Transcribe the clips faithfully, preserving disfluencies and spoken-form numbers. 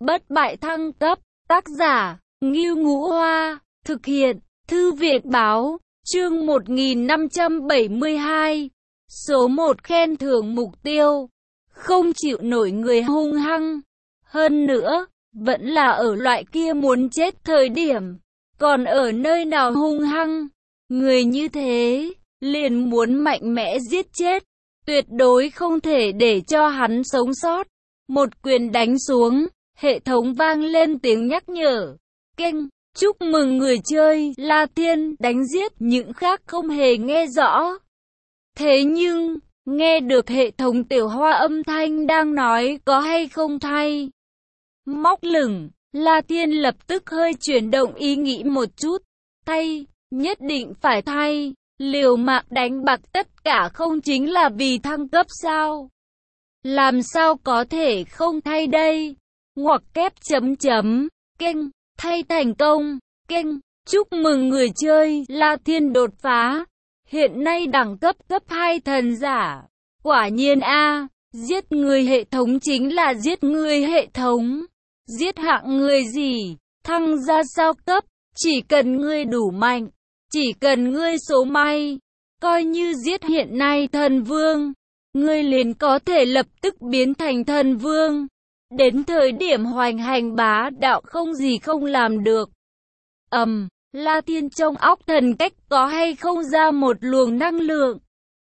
bất bại thăng cấp, tác giả, Ngưu Ngũ Hoa, thực hiện, Thư viện báo, chương một nghìn năm trăm bảy mươi hai. Số một khen thưởng mục tiêu, không chịu nổi người hung hăng. Hơn nữa, vẫn là ở loại kia muốn chết thời điểm, còn ở nơi nào hung hăng. Người như thế, liền muốn mạnh mẽ giết chết, tuyệt đối không thể để cho hắn sống sót. Một quyền đánh xuống, hệ thống vang lên tiếng nhắc nhở. Keng, chúc mừng người chơi La Thiên đánh giết, những khác không hề nghe rõ. Thế nhưng, nghe được hệ thống tiểu hoa âm thanh đang nói có hay không thay. Móc lửng, La Thiên lập tức hơi chuyển động ý nghĩ một chút. Thay, nhất định phải thay, liều mạng đánh bạc tất cả không chính là vì thăng cấp sao? Làm sao có thể không thay đây? Ngoặc kép chấm chấm, keng, thay thành công, keng, chúc mừng người chơi La Thiên đột phá. Hiện nay đẳng cấp cấp hai thần giả. Quả nhiên a, giết người hệ thống chính là giết người hệ thống. Giết hạng người gì, thăng ra sao cấp, chỉ cần ngươi đủ mạnh, chỉ cần ngươi số may, coi như giết hiện nay thần vương, ngươi liền có thể lập tức biến thành thần vương. Đến thời điểm hoành hành bá đạo không gì không làm được. Ầm, um, La Thiên trong óc thần cách có hay không ra một luồng năng lượng.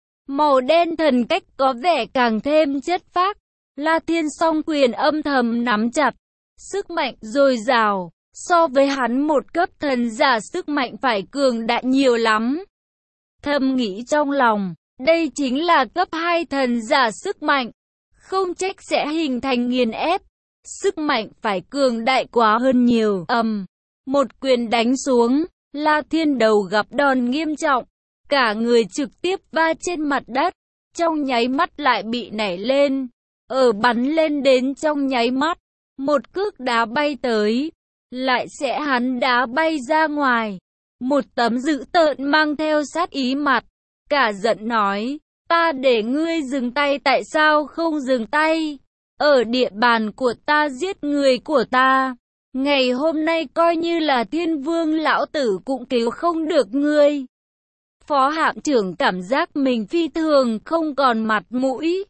Màu đen thần cách có vẻ càng thêm chất phác. La Thiên song quyền âm thầm nắm chặt, sức mạnh dồi dào, so với hắn một cấp thần giả sức mạnh phải cường đại nhiều lắm. Thầm nghĩ trong lòng, đây chính là cấp hai thần giả sức mạnh, không trách sẽ hình thành nghiền ép, sức mạnh phải cường đại quá hơn nhiều. Ầm, um, một quyền đánh xuống, La Thiên đầu gặp đòn nghiêm trọng, cả người trực tiếp va trên mặt đất, trong nháy mắt lại bị nảy lên, ở bắn lên đến trong nháy mắt, một cước đá bay tới, lại sẽ hắn đá bay ra ngoài, một tấm dữ tợn mang theo sát ý mặt, cả giận nói, ta để ngươi dừng tay tại sao không dừng tay, ở địa bàn của ta giết người của ta, ngày hôm nay coi như là thiên vương lão tử cũng cứu không được ngươi. Phó hạm trưởng cảm giác mình phi thường không còn mặt mũi.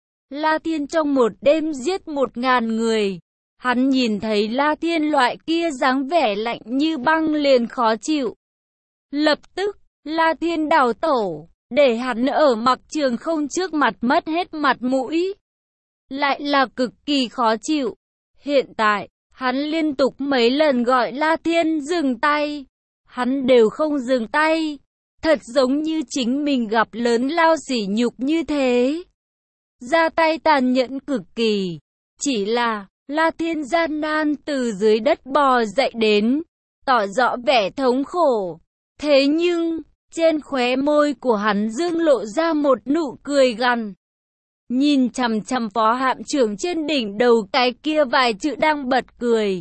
La Thiên trong một đêm giết một ngàn người. Hắn nhìn thấy La Thiên loại kia dáng vẻ lạnh như băng liền khó chịu. Lập tức, La Thiên đào tổ, để hắn ở mặc trường không trước mặt mất hết mặt mũi. Lại là cực kỳ khó chịu. Hiện tại, hắn liên tục mấy lần gọi La Thiên dừng tay. Hắn đều không dừng tay. Thật giống như chính mình gặp lớn lao sỉ nhục như thế. Ra tay tàn nhẫn cực kỳ. Chỉ là, La Thiên gian nan từ dưới đất bò dậy đến, tỏ rõ vẻ thống khổ. Thế nhưng, trên khóe môi của hắn dương lộ ra một nụ cười gằn. Nhìn chằm chằm phó hạm trưởng trên đỉnh đầu cái kia vài chữ đang bật cười.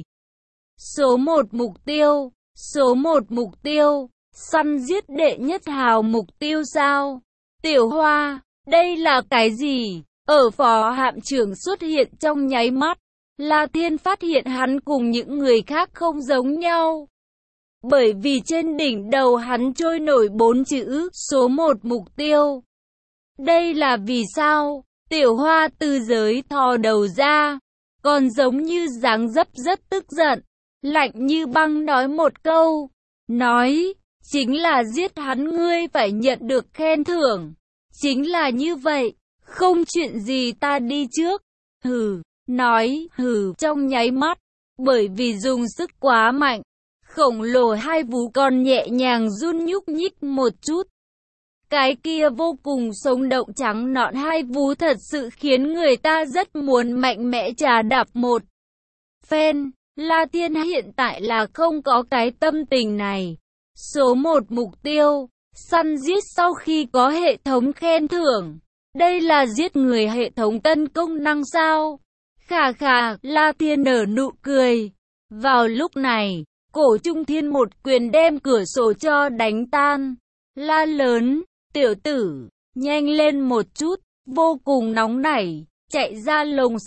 Số một mục tiêu, số một mục tiêu, săn giết đệ nhất hào mục tiêu sao? Tiểu Hoa, đây là cái gì? Ở phó hạm trưởng xuất hiện trong nháy mắt, La Thiên phát hiện hắn cùng những người khác không giống nhau. Bởi vì trên đỉnh đầu hắn trôi nổi bốn chữ số một mục tiêu. Đây là vì sao? Tiểu Hoa từ giới thò đầu ra, còn giống như dáng dấp rất tức giận, lạnh như băng nói một câu, nói, chính là giết hắn ngươi phải nhận được khen thưởng, chính là như vậy, không chuyện gì ta đi trước, hừ, nói, hừ, trong nháy mắt, bởi vì dùng sức quá mạnh, khổng lồ hai vú còn nhẹ nhàng run nhúc nhích một chút. Cái kia vô cùng sống động trắng nõn hai vú thật sự khiến người ta rất muốn mạnh mẽ trà đạp một phen. La Thiên hiện tại là không có cái tâm tình này. Số một mục tiêu, săn giết sau khi có hệ thống khen thưởng. Đây là giết người hệ thống tân công năng sao? Khà khà, La Thiên nở nụ cười. Vào lúc này, Cổ Trung Thiên một quyền đem cửa sổ cho đánh tan. La lớn, tiểu tử, nhanh lên một chút, vô cùng nóng nảy, chạy ra lồng sắt.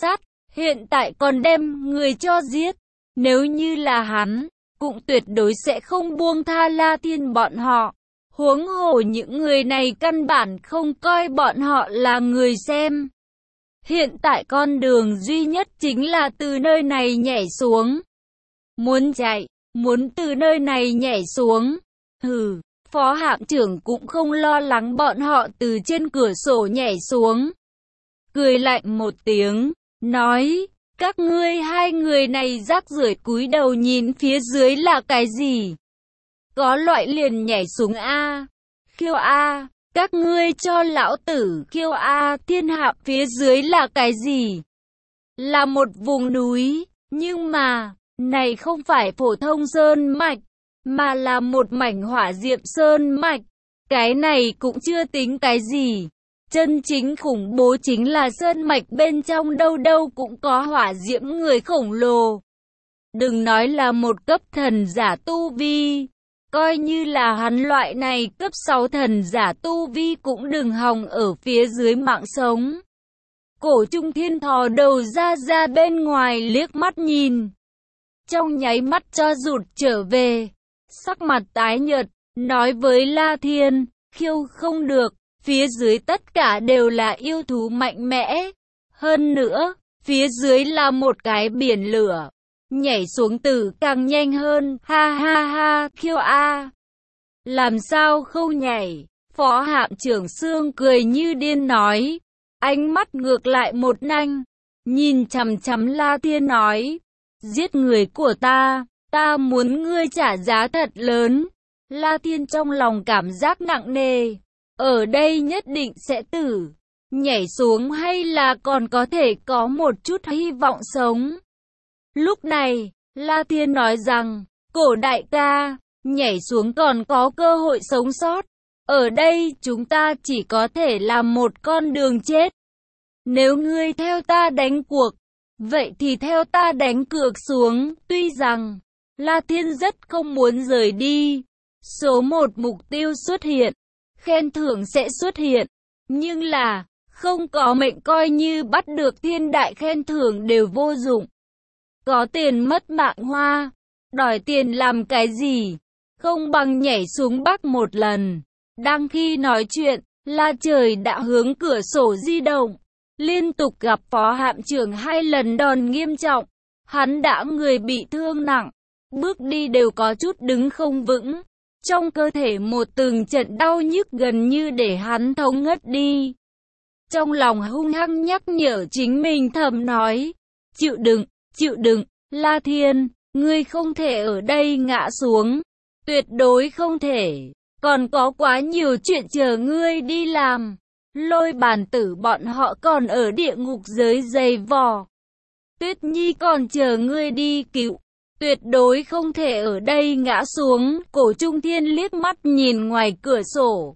hiện tại còn đem người cho giết. Nếu như là hắn, cũng tuyệt đối sẽ không buông tha La Thiên bọn họ. Huống hồ những người này căn bản không coi bọn họ là người xem. Hiện tại con đường duy nhất chính là từ nơi này nhảy xuống. Muốn chạy, muốn từ nơi này nhảy xuống. Hừ, phó hạm trưởng cũng không lo lắng bọn họ từ trên cửa sổ nhảy xuống. Cười lạnh một tiếng, nói, các ngươi hai người này rác rưởi, cúi đầu nhìn phía dưới là cái gì? Có loại liền nhảy xuống A, khiêu A, các ngươi cho lão tử khiêu A. Thiên hạm phía dưới là cái gì? Là một vùng núi, nhưng mà, này không phải phổ thông sơn mạch, mà là một mảnh hỏa diệm sơn mạch. Cái này cũng chưa tính cái gì. Chân chính khủng bố chính là sơn mạch bên trong đâu đâu cũng có hỏa diễm người khổng lồ. Đừng nói là một cấp thần giả tu vi, coi như là hắn loại này cấp sáu thần giả tu vi cũng đừng hòng ở phía dưới mạng sống. Cổ Trung Thiên thò đầu ra ra bên ngoài liếc mắt nhìn. Trong nháy mắt cho rụt trở về, sắc mặt tái nhợt, nói với La Thiên, khiêu không được. Phía dưới tất cả đều là yêu thú mạnh mẽ. Hơn nữa, phía dưới là một cái biển lửa. Nhảy xuống tử càng nhanh hơn. Ha ha ha, khiêu a. Làm sao không nhảy? Phó hạm trưởng Sương cười như điên nói. Ánh mắt ngược lại một nanh. Nhìn chằm chằm La Thiên nói. Giết người của ta, ta muốn ngươi trả giá thật lớn. La Thiên trong lòng cảm giác nặng nề. Ở đây nhất định sẽ tử. Nhảy xuống hay là còn có thể có một chút hy vọng sống. Lúc này, La Thiên nói rằng, cổ đại ca, nhảy xuống còn có cơ hội sống sót. Ở đây chúng ta chỉ có thể làm một con đường chết. Nếu ngươi theo ta đánh cuộc, vậy thì theo ta đánh cược xuống. Tuy rằng, La Thiên rất không muốn rời đi. Số một mục tiêu xuất hiện. Khen thưởng sẽ xuất hiện, nhưng là, không có mệnh coi như bắt được thiên đại khen thưởng đều vô dụng. Có tiền mất mạng hoa, đòi tiền làm cái gì, không bằng nhảy xuống bắc một lần. Đang khi nói chuyện, La Trời đã hướng cửa sổ di động, liên tục gặp phó hạm trưởng hai lần đòn nghiêm trọng. Hắn đã người bị thương nặng, bước đi đều có chút đứng không vững. Trong cơ thể một từng trận đau nhức gần như để hắn thống ngất đi. Trong lòng hung hăng nhắc nhở chính mình thầm nói. Chịu đựng, chịu đựng, La Thiên, ngươi không thể ở đây ngã xuống. Tuyệt đối không thể. Còn có quá nhiều chuyện chờ ngươi đi làm. Lôi Bàn Tử bọn họ còn ở địa ngục giới dày vò. Tuyết Nhi còn chờ ngươi đi cứu. Tuyệt đối không thể ở đây ngã xuống. Cổ Trung Thiên liếc mắt nhìn ngoài cửa sổ,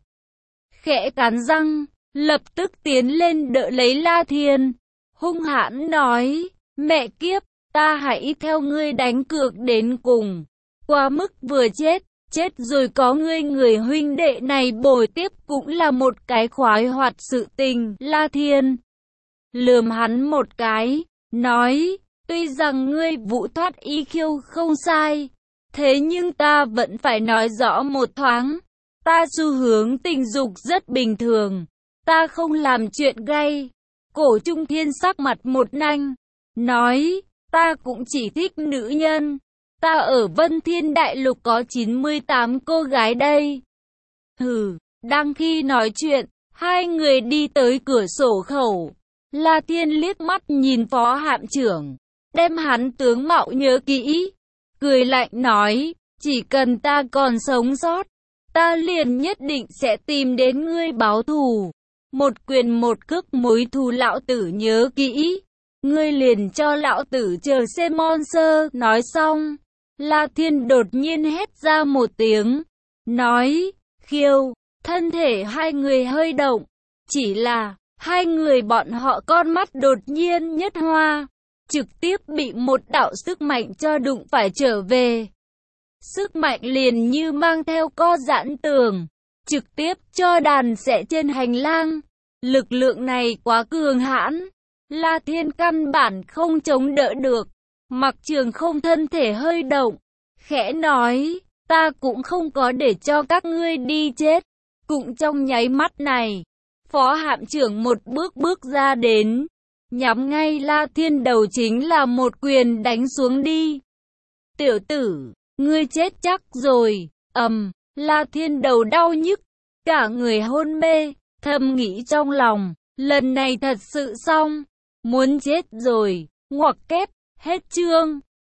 khẽ cắn răng, lập tức tiến lên đỡ lấy La Thiên, hung hãn nói, mẹ kiếp, ta hãy theo ngươi đánh cược đến cùng. Quá mức vừa chết, chết rồi có ngươi người huynh đệ này bồi tiếp cũng là một cái khoái hoạt sự tình. La Thiên lườm hắn một cái, nói, tuy rằng ngươi vụ thoát y khiêu không sai, thế nhưng ta vẫn phải nói rõ một thoáng. Ta xu hướng tình dục rất bình thường, ta không làm chuyện gay. Cổ Trung Thiên sắc mặt một nanh, nói, ta cũng chỉ thích nữ nhân. Ta ở Vân Thiên Đại Lục có chín mươi tám cô gái đây. Hừ, đang khi nói chuyện, hai người đi tới cửa sổ khẩu. La Thiên liếc mắt nhìn phó hạm trưởng, đem hắn tướng mạo nhớ kỹ, cười lạnh nói, chỉ cần ta còn sống sót, ta liền nhất định sẽ tìm đến ngươi báo thù. Một quyền một cước mối thù lão tử nhớ kỹ, ngươi liền cho lão tử chờ xem monster. Nói xong, La Thiên đột nhiên hét ra một tiếng, nói, khiêu. Thân thể hai người hơi động, chỉ là hai người bọn họ con mắt đột nhiên nhất hoa, trực tiếp bị một đạo sức mạnh cho đụng phải trở về. Sức mạnh liền như mang theo co giãn tường, trực tiếp cho đàn xẻ trên hành lang. Lực lượng này quá cường hãn, La Thiên căn bản không chống đỡ được. Mặc Trường Không thân thể hơi động, khẽ nói, ta cũng không có để cho các ngươi đi chết. Cũng trong nháy mắt này, Phó Hạm Trưởng một bước bước ra đến, nhắm ngay La Thiên đầu chính là một quyền đánh xuống đi. Tiểu tử, ngươi chết chắc rồi. Ầm, La Thiên đầu đau nhức, cả người hôn mê, thầm nghĩ trong lòng, lần này thật sự xong, muốn chết rồi. Ngoặc kép, hết chương.